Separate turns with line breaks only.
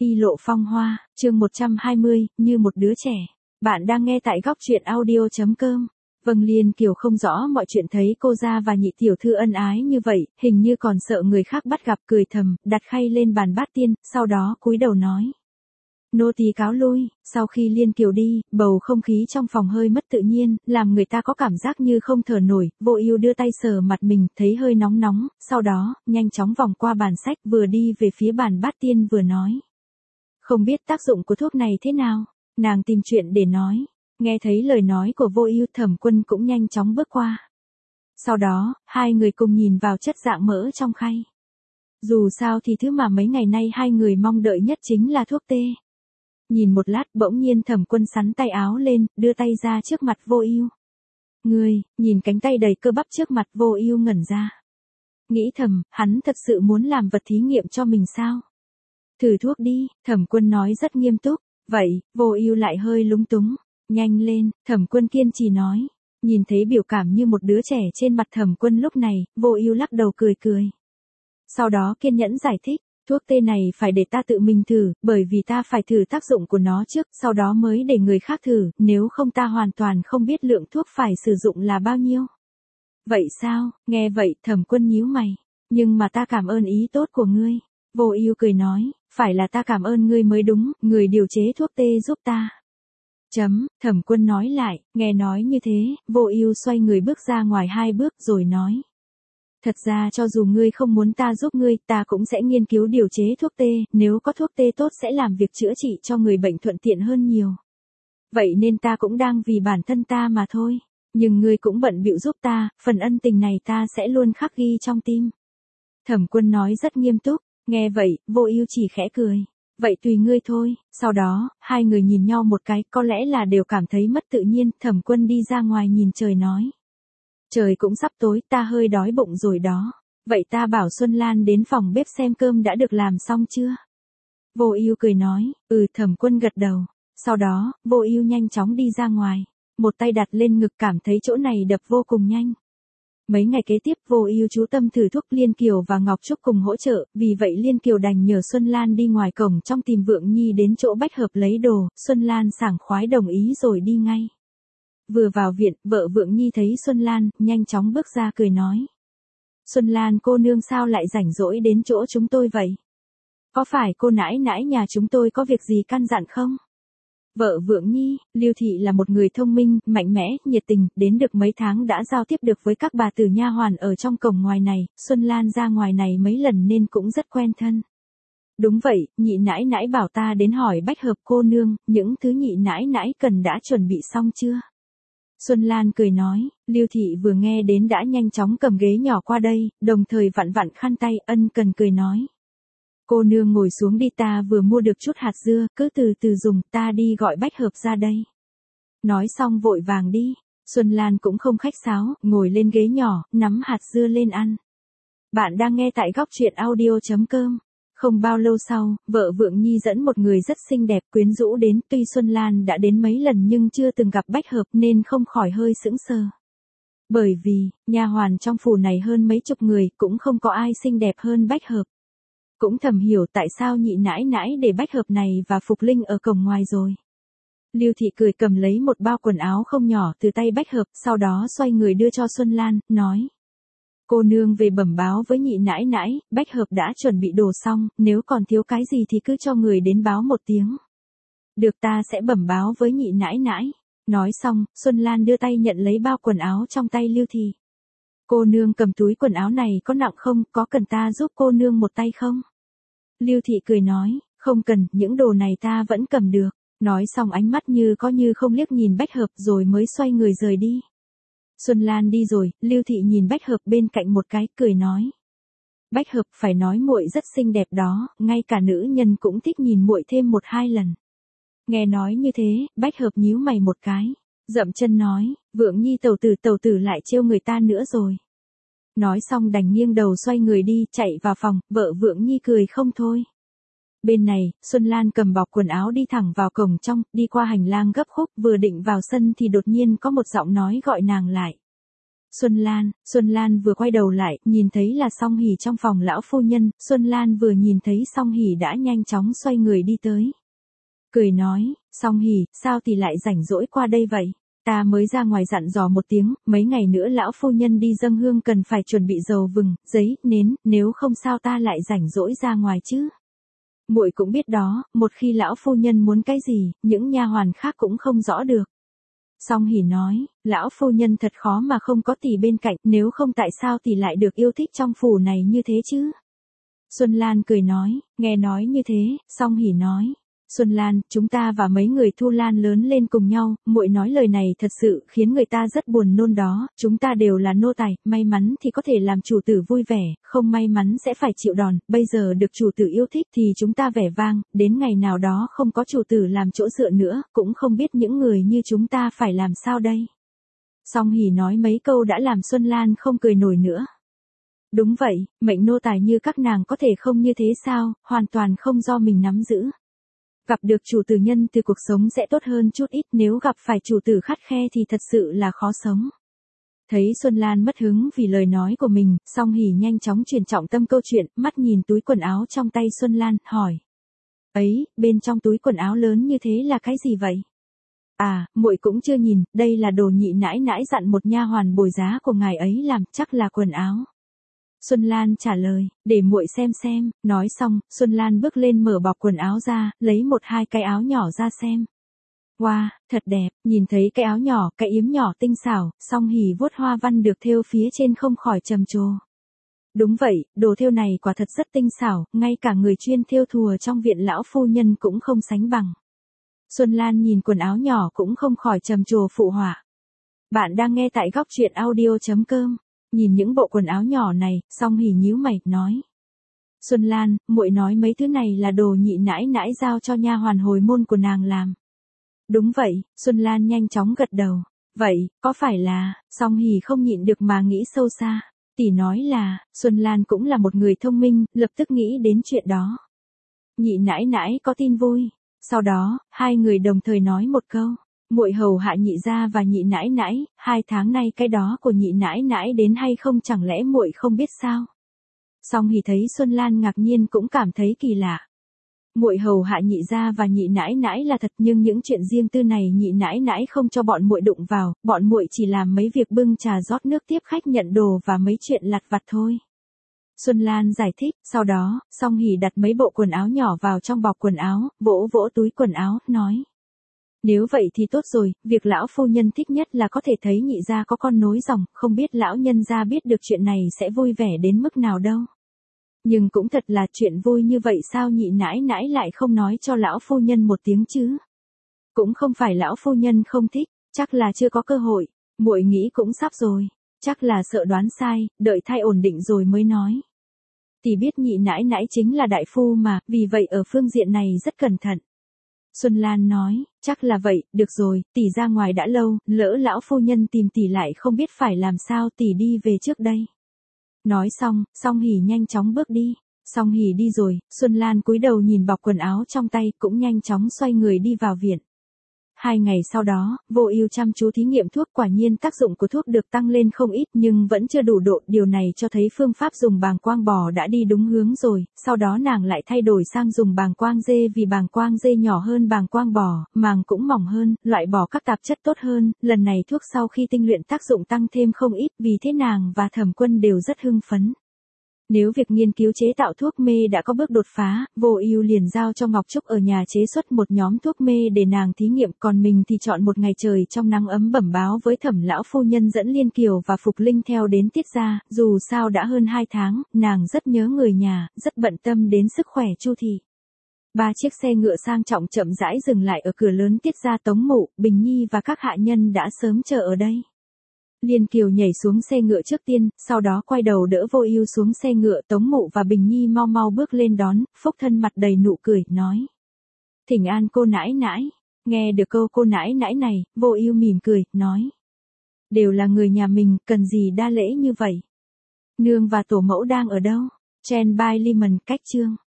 Y lộ phong hoa, chương 120, như một đứa trẻ. Bạn đang nghe tại góc truyện audio.com. Vâng, Liên Kiều không rõ mọi chuyện, thấy cô gia và nhị tiểu thư ân ái như vậy, hình như còn sợ người khác bắt gặp, cười thầm, đặt khay lên bàn bát tiên, sau đó cúi đầu nói. Nô tỳ cáo lui. Sau khi Liên Kiều đi, bầu không khí trong phòng hơi mất tự nhiên, làm người ta có cảm giác như không thở nổi. Vô Ưu đưa tay sờ mặt mình, thấy hơi nóng nóng, sau đó, nhanh chóng vòng qua bàn sách, vừa đi về phía bàn bát tiên vừa nói. Không biết tác dụng của thuốc này thế nào, nàng tìm chuyện để nói. Nghe thấy lời nói của Vô Ưu, Thẩm Quân cũng nhanh chóng bước qua. Sau đó, hai người cùng nhìn vào chất dạng mỡ trong khay. Dù sao thì thứ mà mấy ngày nay hai người mong đợi nhất chính là thuốc tê. Nhìn một lát, bỗng nhiên Thẩm Quân sắn tay áo lên, đưa tay ra trước mặt Vô Ưu. Ngươi, nhìn cánh tay đầy cơ bắp trước mặt, Vô Ưu ngẩn ra. Nghĩ thầm, hắn thật sự muốn làm vật thí nghiệm cho mình sao? Thử thuốc đi, Thẩm Quân nói rất nghiêm túc. Vậy, Vô Ưu lại hơi lúng túng. Nhanh lên, Thẩm Quân kiên trì nói. Nhìn thấy biểu cảm như một đứa trẻ trên mặt Thẩm Quân lúc này, Vô Ưu lắc đầu cười cười. Sau đó kiên nhẫn giải thích. Thuốc tê này phải để ta tự mình thử, bởi vì ta phải thử tác dụng của nó trước, sau đó mới để người khác thử, nếu không ta hoàn toàn không biết lượng thuốc phải sử dụng là bao nhiêu. Vậy sao? Nghe vậy, Thẩm Quân nhíu mày. Nhưng mà ta cảm ơn ý tốt của ngươi. Vô Ưu cười nói, phải là ta cảm ơn ngươi mới đúng, người điều chế thuốc tê giúp ta. Thẩm Quân nói lại, nghe nói như thế, Vô Ưu xoay người bước ra ngoài 2 bước rồi nói. Thật ra cho dù ngươi không muốn ta giúp ngươi, ta cũng sẽ nghiên cứu điều chế thuốc tê, nếu có thuốc tê tốt sẽ làm việc chữa trị cho người bệnh thuận tiện hơn nhiều. Vậy nên ta cũng đang vì bản thân ta mà thôi, nhưng ngươi cũng bận bịu giúp ta, phần ân tình này ta sẽ luôn khắc ghi trong tim. Thẩm Quân nói rất nghiêm túc, nghe vậy, Vô Ưu chỉ khẽ cười. Vậy tùy ngươi thôi. Sau đó, hai người nhìn nhau một cái, có lẽ là đều cảm thấy mất tự nhiên, Thẩm Quân đi ra ngoài nhìn trời nói. Trời cũng sắp tối, ta hơi đói bụng rồi đó. Vậy ta bảo Xuân Lan đến phòng bếp xem cơm đã được làm xong chưa? Vô Ưu cười nói, Thẩm Quân gật đầu. Sau đó, Vô Ưu nhanh chóng đi ra ngoài. Một tay đặt lên ngực, cảm thấy chỗ này đập vô cùng nhanh. Mấy ngày kế tiếp, Vô Ưu chú tâm thử thuốc, Liên Kiều và Ngọc Trúc cùng hỗ trợ, vì vậy Liên Kiều đành nhờ Xuân Lan đi ngoài cổng trong tìm Vượng Nhi đến chỗ Bách Hợp lấy đồ, Xuân Lan sảng khoái đồng ý rồi đi ngay. Vừa vào viện, vợ Vượng Nhi thấy Xuân Lan, nhanh chóng bước ra cười nói. Xuân Lan cô nương sao lại rảnh rỗi đến chỗ chúng tôi vậy? Có phải cô nãi nãi nhà chúng tôi có việc gì căn dặn không? Vợ Vượng Nhi, Lưu Thị là một người thông minh, mạnh mẽ, nhiệt tình, đến được mấy tháng đã giao tiếp được với các bà tử nha hoàn ở trong cổng ngoài này, Xuân Lan ra ngoài này mấy lần nên cũng rất quen thân. Đúng vậy, nhị nãi nãi bảo ta đến hỏi Bách Hợp cô nương, những thứ nhị nãi nãi cần đã chuẩn bị xong chưa? Xuân Lan cười nói, Lưu Thị vừa nghe đến đã nhanh chóng cầm ghế nhỏ qua đây, đồng thời vặn vặn khăn tay, ân cần cười nói. Cô nương ngồi xuống đi, ta vừa mua được chút hạt dưa, cứ từ từ dùng, ta đi gọi Bách Hợp ra đây. Nói xong vội vàng đi, Xuân Lan cũng không khách sáo, ngồi lên ghế nhỏ, nắm hạt dưa lên ăn. Bạn đang nghe tại góc truyện audio.com. Không bao lâu sau, vợ Vượng Nhi dẫn một người rất xinh đẹp quyến rũ đến, tuy Xuân Lan đã đến mấy lần nhưng chưa từng gặp Bách Hợp nên không khỏi hơi sững sờ. Bởi vì, nha hoàn trong phủ này hơn mấy chục người, cũng không có ai xinh đẹp hơn Bách Hợp. Cũng thầm hiểu tại sao nhị nãi nãi để Bách Hợp này và Phục Linh ở cổng ngoài rồi. Lưu Thị cười cầm lấy một bao quần áo không nhỏ từ tay Bách Hợp, sau đó xoay người đưa cho Xuân Lan, nói. Cô nương về bẩm báo với nhị nãi nãi, Bách Hợp đã chuẩn bị đồ xong, nếu còn thiếu cái gì thì cứ cho người đến báo một tiếng. Được, ta sẽ bẩm báo với nhị nãi nãi. Nói xong, Xuân Lan đưa tay nhận lấy bao quần áo trong tay Lưu Thị. Cô nương cầm túi quần áo này có nặng không, có cần ta giúp cô nương một tay không? Lưu Thị cười nói, không cần, những đồ này ta vẫn cầm được. Nói xong ánh mắt như có như không liếc nhìn Bách Hợp rồi mới xoay người rời đi. Xuân Lan đi rồi, Lưu Thị nhìn Bách Hợp bên cạnh một cái, cười nói. Bách Hợp, phải nói muội rất xinh đẹp đó, ngay cả nữ nhân cũng thích nhìn muội thêm 1-2 lần. Nghe nói như thế, Bách Hợp nhíu mày một cái, dậm chân nói, Vượng Nhi tẩu tử lại trêu người ta nữa rồi. Nói xong đành nghiêng đầu xoay người đi, chạy vào phòng, vợ Vượng Nhi cười không thôi. Bên này, Xuân Lan cầm bọc quần áo đi thẳng vào cổng trong, đi qua hành lang gấp khúc, vừa định vào sân thì đột nhiên có một giọng nói gọi nàng lại. Xuân Lan vừa quay đầu lại, nhìn thấy là Song Hỷ trong phòng lão phu nhân, Xuân Lan vừa nhìn thấy Song Hỷ đã nhanh chóng xoay người đi tới. Cười nói, Song Hỷ, sao tỷ lại rảnh rỗi qua đây vậy? Ta mới ra ngoài dặn dò một tiếng, mấy ngày nữa lão phu nhân đi dâng hương cần phải chuẩn bị dầu vừng, giấy, nến, nếu không sao ta lại rảnh rỗi ra ngoài chứ. Muội cũng biết đó, một khi lão phu nhân muốn cái gì, những nha hoàn khác cũng không rõ được. Song Hỷ nói, lão phu nhân thật khó mà không có tỷ bên cạnh, nếu không tại sao tỷ lại được yêu thích trong phủ này như thế chứ? Xuân Lan cười nói, nghe nói như thế, Song Hỷ nói, Xuân Lan, chúng ta và mấy người Thu Lan lớn lên cùng nhau, muội nói lời này thật sự khiến người ta rất buồn nôn đó, chúng ta đều là nô tài, may mắn thì có thể làm chủ tử vui vẻ, không may mắn sẽ phải chịu đòn, bây giờ được chủ tử yêu thích thì chúng ta vẻ vang, đến ngày nào đó không có chủ tử làm chỗ dựa nữa, cũng không biết những người như chúng ta phải làm sao đây. Song Hỷ nói mấy câu đã làm Xuân Lan không cười nổi nữa. Đúng vậy, mệnh nô tài như các nàng có thể không như thế sao, hoàn toàn không do mình nắm giữ. Gặp được chủ tử nhân từ cuộc sống sẽ tốt hơn chút ít, nếu gặp phải chủ tử khắt khe thì thật sự là khó sống. Thấy Xuân Lan mất hứng vì lời nói của mình, Song Hỷ nhanh chóng chuyển trọng tâm câu chuyện, mắt nhìn túi quần áo trong tay Xuân Lan, hỏi. Ấy, bên trong túi quần áo lớn như thế là cái gì vậy? À, muội cũng chưa nhìn, đây là đồ nhị nãi nãi dặn một nha hoàn bồi giá của ngài ấy làm, chắc là quần áo. Xuân Lan trả lời, để muội xem, nói xong, Xuân Lan bước lên mở bọc quần áo ra, lấy một hai cái áo nhỏ ra xem. Wow, thật đẹp, nhìn thấy cái áo nhỏ, cái yếm nhỏ tinh xảo, Song Hỷ vuốt hoa văn được thêu phía trên không khỏi trầm trồ. Đúng vậy, đồ thêu này quả thật rất tinh xảo, ngay cả người chuyên thêu thùa trong viện lão phu nhân cũng không sánh bằng. Xuân Lan nhìn quần áo nhỏ cũng không khỏi trầm trồ phụ họa. Bạn đang nghe tại góc truyện audio.com. Nhìn những bộ quần áo nhỏ này, Song Hỷ nhíu mày, nói. Xuân Lan, muội nói mấy thứ này là đồ nhị nãi nãi giao cho nha hoàn hồi môn của nàng làm. Đúng vậy, Xuân Lan nhanh chóng gật đầu. Vậy, có phải là, Song Hỷ không nhịn được mà nghĩ sâu xa. Tỷ nói là, Xuân Lan cũng là một người thông minh, lập tức nghĩ đến chuyện đó. Nhị nãi nãi có tin vui. Sau đó, hai người đồng thời nói một câu. Muội hầu hạ nhị gia và nhị nãi nãi, 2 tháng nay cái đó của nhị nãi nãi đến hay không chẳng lẽ muội không biết sao? Song Hỷ thấy Xuân Lan ngạc nhiên cũng cảm thấy kỳ lạ. Muội hầu hạ nhị gia và nhị nãi nãi là thật, nhưng những chuyện riêng tư này nhị nãi nãi không cho bọn muội đụng vào, bọn muội chỉ làm mấy việc bưng trà rót nước tiếp khách nhận đồ và mấy chuyện lặt vặt thôi. Xuân Lan giải thích, sau đó, Song Hỷ đặt mấy bộ quần áo nhỏ vào trong bọc quần áo, vỗ vỗ túi quần áo, nói. Nếu vậy thì tốt rồi, việc lão phu nhân thích nhất là có thể thấy nhị gia có con nối dòng, không biết lão nhân gia biết được chuyện này sẽ vui vẻ đến mức nào đâu. Nhưng cũng thật là chuyện vui như vậy sao nhị nãi nãi lại không nói cho lão phu nhân một tiếng chứ? Cũng không phải lão phu nhân không thích, chắc là chưa có cơ hội, muội nghĩ cũng sắp rồi, chắc là sợ đoán sai, đợi thai ổn định rồi mới nói. Tỷ biết nhị nãi nãi chính là đại phu mà, vì vậy ở phương diện này rất cẩn thận. Xuân Lan nói, chắc là vậy, được rồi, tỷ ra ngoài đã lâu, lỡ lão phu nhân tìm tỷ lại không biết phải làm sao, tỷ đi về trước đây. Nói xong, Song Hỷ nhanh chóng bước đi. Song Hỷ đi rồi, Xuân Lan cúi đầu nhìn bọc quần áo trong tay, cũng nhanh chóng xoay người đi vào viện. 2 ngày sau đó, Vô Ưu chăm chú thí nghiệm thuốc, quả nhiên tác dụng của thuốc được tăng lên không ít nhưng vẫn chưa đủ độ, điều này cho thấy phương pháp dùng bàng quang bò đã đi đúng hướng rồi, sau đó nàng lại thay đổi sang dùng bàng quang dê vì bàng quang dê nhỏ hơn bàng quang bò, màng cũng mỏng hơn, loại bỏ các tạp chất tốt hơn, lần này thuốc sau khi tinh luyện tác dụng tăng thêm không ít, vì thế nàng và Thẩm Quân đều rất hưng phấn. Nếu việc nghiên cứu chế tạo thuốc mê đã có bước đột phá, Vô Ưu liền giao cho Ngọc Trúc ở nhà chế xuất một nhóm thuốc mê để nàng thí nghiệm, còn mình thì chọn một ngày trời trong nắng ấm bẩm báo với Thẩm lão phu nhân dẫn Liên Kiều và Phục Linh theo đến Tiết gia, dù sao đã hơn 2 tháng, nàng rất nhớ người nhà, rất bận tâm đến sức khỏe Chu thị. 3 chiếc xe ngựa sang trọng chậm rãi dừng lại ở cửa lớn Tiết gia, Tống Mụ, Bình Nhi và các hạ nhân đã sớm chờ ở đây. Liên Kiều nhảy xuống xe ngựa trước tiên, sau đó quay đầu đỡ Vô Ưu xuống xe ngựa, Tống Mụ và Bình Nhi mau mau bước lên đón, Phúc Thân mặt đầy nụ cười, nói. Thỉnh an cô nãi nãi. Nghe được câu cô nãi nãi này, Vô Ưu mỉm cười, nói. Đều là người nhà mình, cần gì đa lễ như vậy? Nương và tổ mẫu đang ở đâu? Chen by Lemon, cách chương.